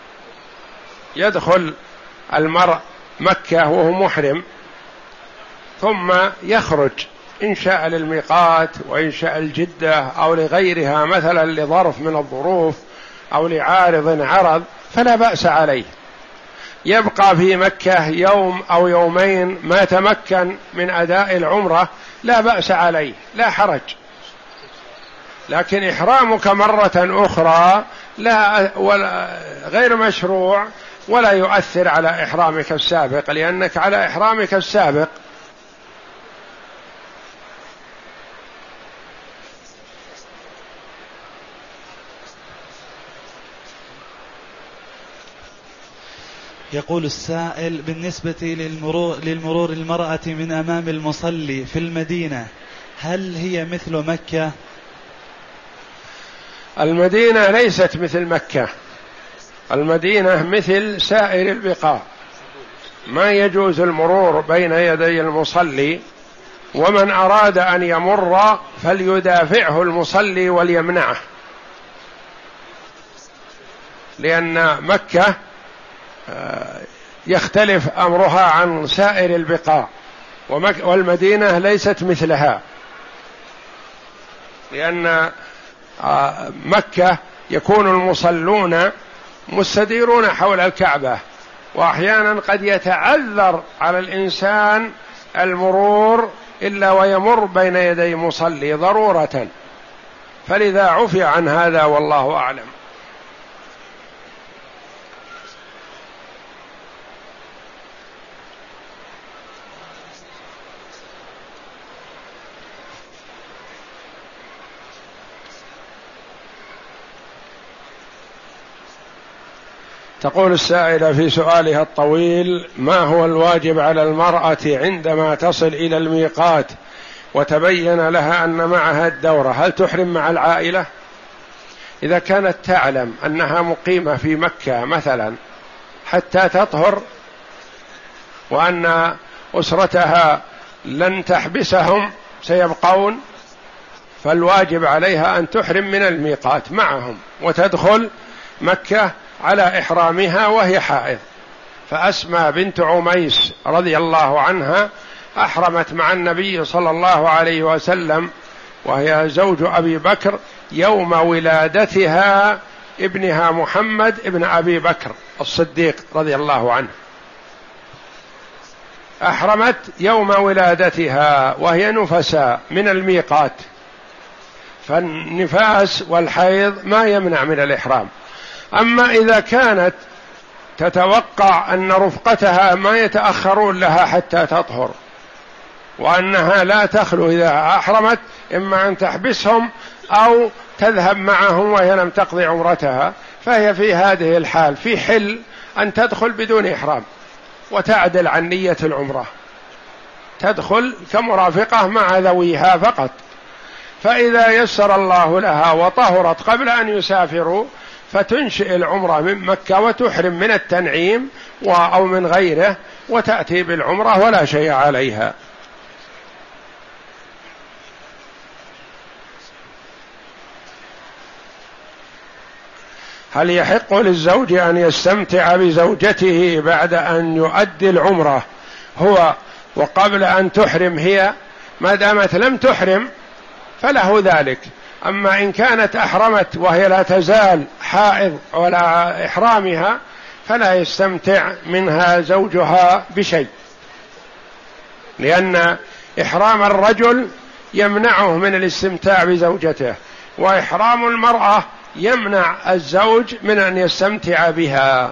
يدخل المرء مكة وهو محرم ثم يخرج إن شاء للميقات وإن شاء الجدة أو لغيرها، مثلا لظرف من الظروف أو لعارض عرض، فلا بأس عليه، يبقى في مكة يوم أو يومين ما تمكن من أداء العمرة لا بأس عليه، لا حرج. لكن إحرامك مرة أخرى لا ولا غير مشروع ولا يؤثر على إحرامك السابق، لأنك على إحرامك السابق. يقول السائل: بالنسبة للمرور, للمرور المرأة من أمام المصلي في المدينة هل هي مثل مكة؟ المدينة ليست مثل مكة، المدينة مثل سائر البقاع، ما يجوز المرور بين يدي المصلي، ومن أراد أن يمر فليدافعه المصلي وليمنعه، لأن مكة يختلف أمرها عن سائر البقاع، والمدينة ليست مثلها، لأن مكة يكون المصلون مستديرون حول الكعبة، وأحيانا قد يتعذر على الإنسان المرور إلا ويمر بين يدي مصلي ضرورة، فلذا عفي عن هذا والله أعلم. تقول السائلة في سؤالها الطويل: ما هو الواجب على المرأة عندما تصل إلى الميقات وتبين لها أن معها الدورة؟ هل تحرم مع العائلة؟ إذا كانت تعلم أنها مقيمة في مكة مثلا حتى تطهر وأن أسرتها لن تحبسهم سيبقون، فالواجب عليها أن تحرم من الميقات معهم وتدخل مكة على إحرامها وهي حائض. فأسمى بنت عميس رضي الله عنها أحرمت مع النبي صلى الله عليه وسلم وهي زوج أبي بكر يوم ولادتها ابنها محمد ابن أبي بكر الصديق رضي الله عنه، أحرمت يوم ولادتها وهي نفساء من الميقات، فالنفاس والحيض ما يمنع من الإحرام. أما إذا كانت تتوقع أن رفقتها ما يتأخرون لها حتى تطهر وأنها لا تخلو إذا أحرمت، إما أن تحبسهم أو تذهب معهم وهي لم تقضي عمرتها، فهي في هذه الحال في حل أن تدخل بدون إحرام وتعدل عن نية العمرة، تدخل كمرافقة مع ذويها فقط. فإذا يسر الله لها وطهرت قبل أن يسافروا فتنشئ العمرة من مكة وتحرم من التنعيم أو من غيره وتأتي بالعمرة ولا شيء عليها. هل يحق للزوج أن يستمتع بزوجته بعد أن يؤدي العمرة هو وقبل أن تحرم هي؟ ما دامت لم تحرم فله ذلك. أما إن كانت أحرمت وهي لا تزال حائض ولا إحرامها فلا يستمتع منها زوجها بشيء، لأن إحرام الرجل يمنعه من الاستمتاع بزوجته، وإحرام المرأة يمنع الزوج من أن يستمتع بها.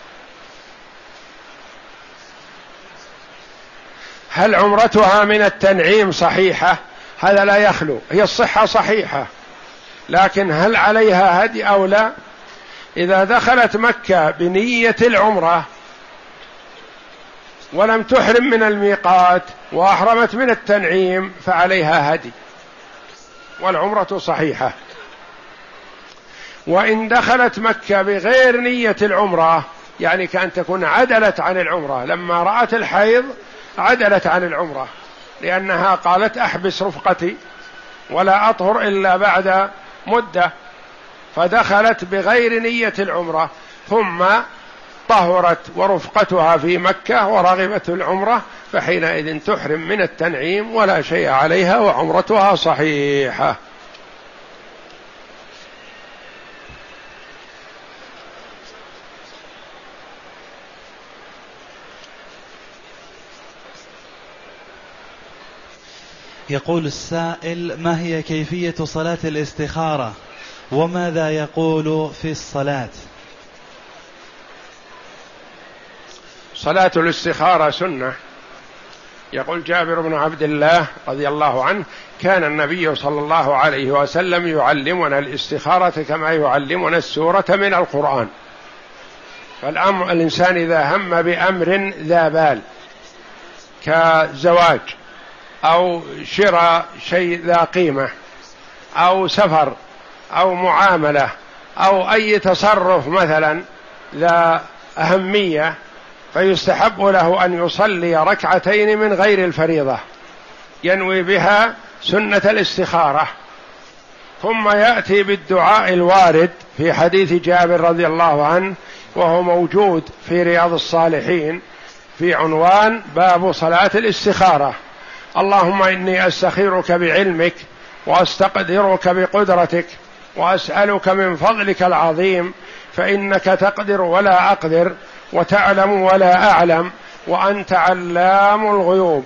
هل عمرتها من التنعيم صحيحة؟ هذا لا يخلو، هي الصحة صحيحة، لكن هل عليها هدي أو لا؟ إذا دخلت مكة بنية العمرة ولم تحرم من الميقات وأحرمت من التنعيم فعليها هدي والعمرة صحيحة. وإن دخلت مكة بغير نية العمرة، يعني كأن تكون عدلت عن العمرة، لما رأت الحيض عدلت عن العمرة لأنها قالت أحبس رفقتي ولا أطهر إلا بعد مدة، فدخلت بغير نية العمرة ثم طهرت ورفقتها في مكة ورغبت العمرة، فحينئذ تحرم من التنعيم ولا شيء عليها وعمرتها صحيحة. يقول السائل: ما هي كيفية صلاة الاستخارة وماذا يقول في الصلاة؟ صلاة الاستخارة سنة. يقول جابر بن عبد الله رضي الله عنه: كان النبي صلى الله عليه وسلم يعلمنا الاستخارة كما يعلمنا السورة من القرآن. فالأمر الإنسان إذا هم بأمر ذا بال كزواج أو شراء شيء ذا قيمة أو سفر أو معاملة أو أي تصرف مثلا ذا أهمية، فيستحب له أن يصلي ركعتين من غير الفريضة ينوي بها سنة الاستخارة، ثم يأتي بالدعاء الوارد في حديث جابر رضي الله عنه وهو موجود في رياض الصالحين في عنوان باب صلاة الاستخارة: اللهم إني أستخيرك بعلمك وأستقدرك بقدرتك وأسألك من فضلك العظيم، فإنك تقدر ولا أقدر وتعلم ولا أعلم وأنت علام الغيوب.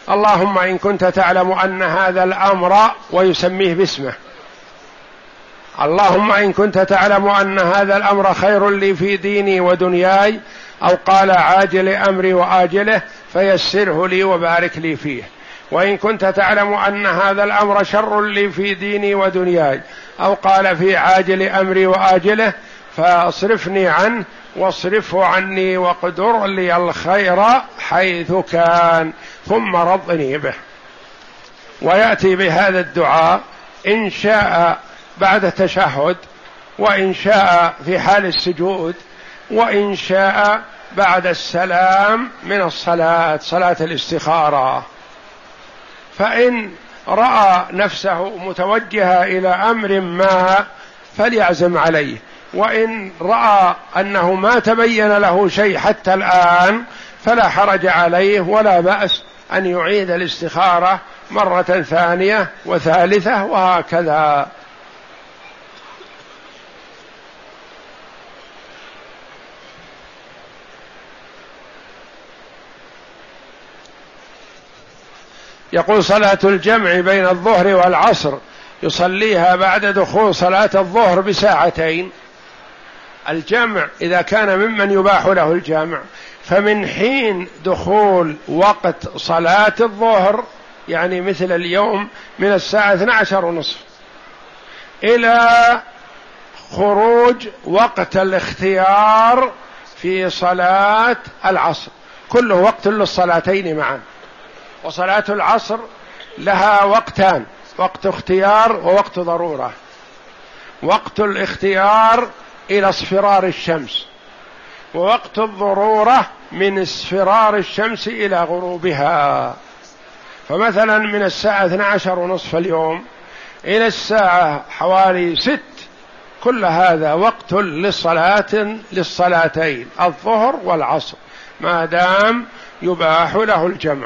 اللهم إن كنت تعلم أن هذا الأمر، ويسميه باسمه، اللهم إن كنت تعلم أن هذا الأمر خير لي في ديني ودنياي، أو قال عاجل أمري وآجله، فيسره لي وبارك لي فيه. وإن كنت تعلم أن هذا الأمر شر لي في ديني ودنياي، أو قال في عاجل أمري وآجله، فاصرفني عنه واصرفه عني واقدر لي الخير حيث كان، ثم رضني به. ويأتي بهذا الدعاء إن شاء بعد التشهد، وإن شاء في حال السجود، وإن شاء بعد السلام من الصلاة، صلاة الاستخارة. فإن رأى نفسه متوجهة إلى أمر ما فليعزم عليه، وإن رأى أنه ما تبين له شيء حتى الآن فلا حرج عليه ولا بأس أن يعيد الاستخارة مرة ثانية وثالثة وهكذا. يقول صلاة الجمع بين الظهر والعصر يصليها بعد دخول صلاة الظهر بساعتين. الجمع إذا كان ممن يباح له الجمع، فمن حين دخول وقت صلاة الظهر، يعني مثل اليوم من الساعة اثنتي عشرة ونصف إلى خروج وقت الاختيار في صلاة العصر، كله وقت للصلاتين معا. وصلاة العصر لها وقتان، وقت اختيار ووقت ضرورة. وقت الاختيار إلى اصفرار الشمس، ووقت الضرورة من اصفرار الشمس إلى غروبها. فمثلا من الساعة اثنتي عشرة ونصف اليوم إلى الساعة حوالي ست، كل هذا وقت للصلاة للصلاتين الظهر والعصر، ما دام يباح له الجمع.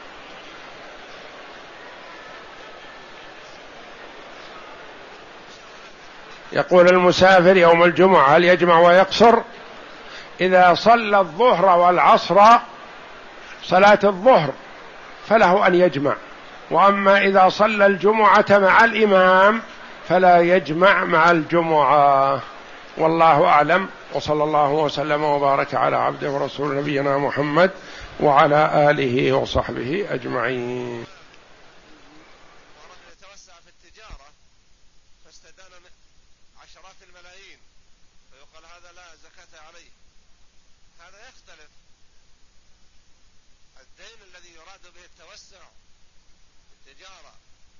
يقول المسافر يوم الجمعة هل يجمع ويقصر؟ إذا صلى الظهر والعصر صلاة الظهر فله أن يجمع، وأما إذا صلى الجمعة مع الإمام فلا يجمع مع الجمعة. والله أعلم، وصلى الله وسلم وبارك على عبده ورسول نبينا محمد وعلى آله وصحبه أجمعين. عشرات الملايين فيقال هذا لا زكاة عليه. هذا يختلف. الدين الذي يراد به التوسع التجارة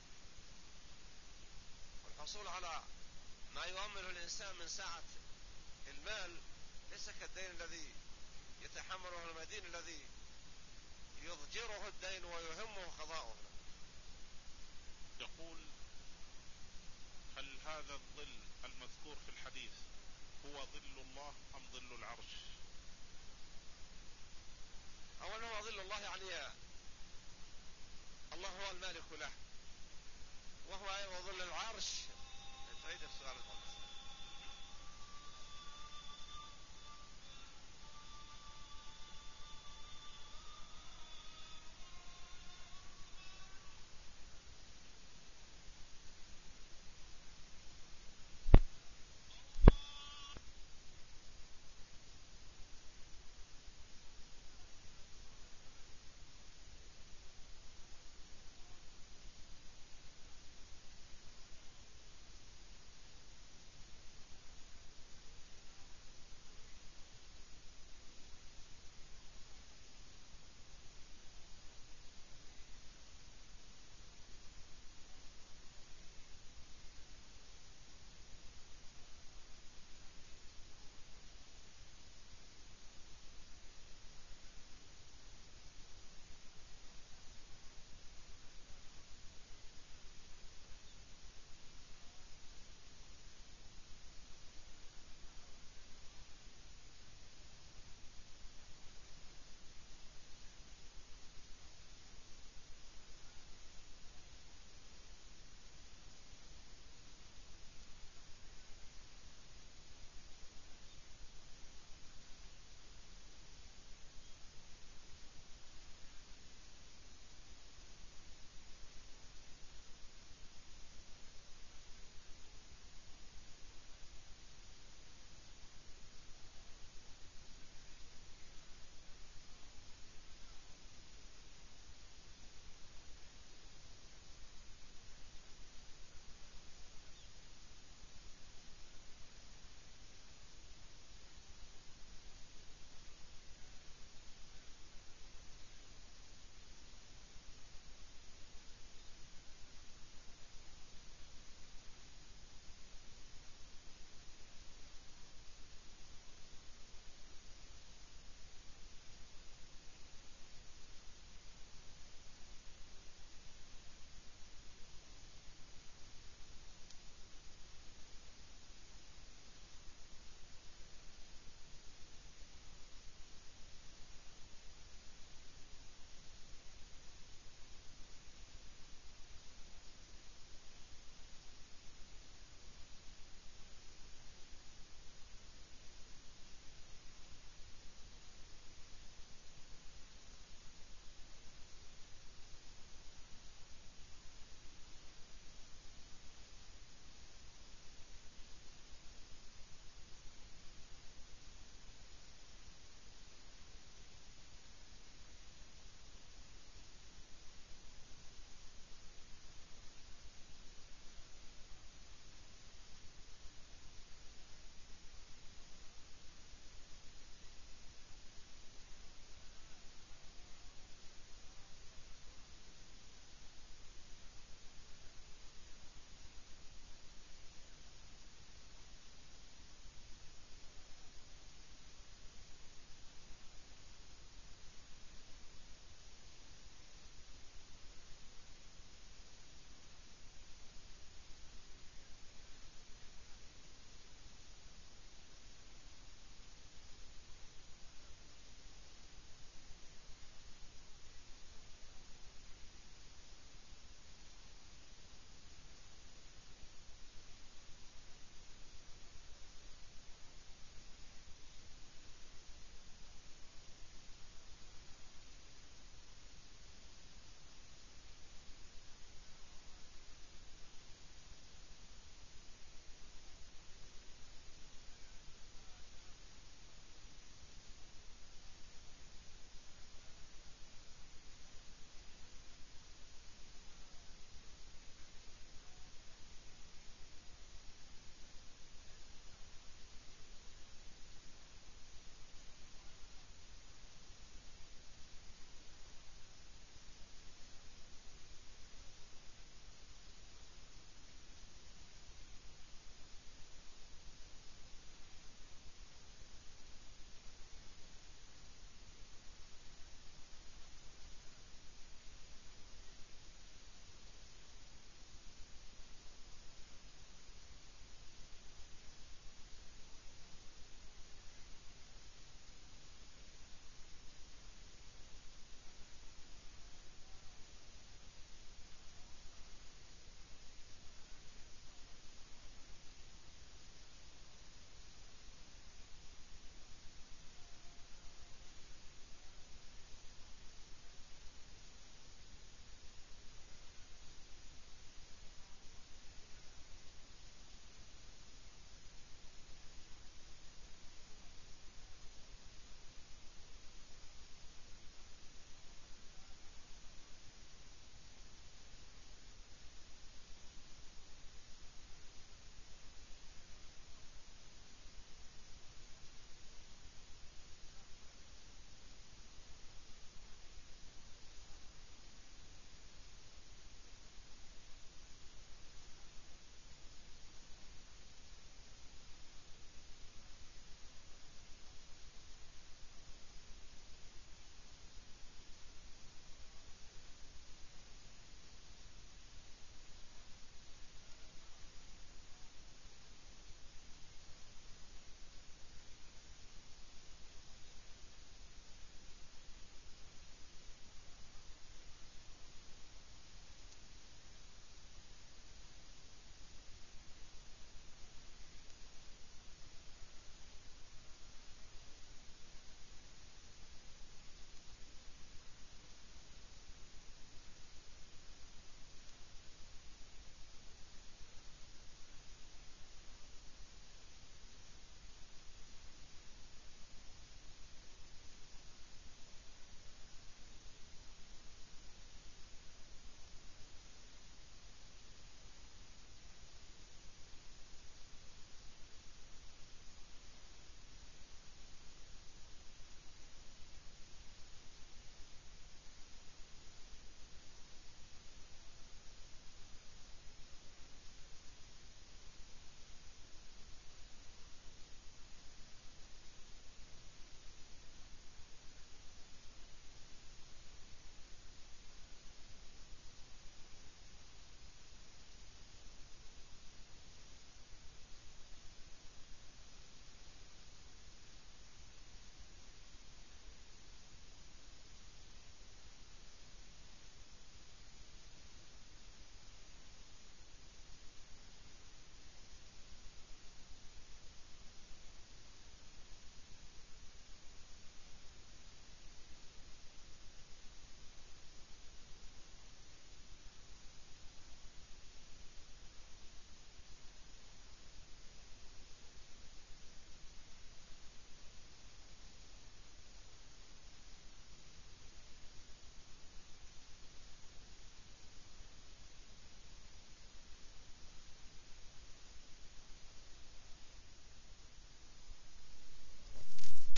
والحصول على ما يؤمله الإنسان من سعة المال ليس كالدين الذي يتحمله المدين الذي يضجره الدين ويهمه قضاؤه. يقول هل هذا الظل المذكور في الحديث هو ظل الله أم ظل العرش؟ أولا هو ظل الله، يعني الله هو المالك له، وهو أيضا ظل العرش. تعيد السؤال المقصد.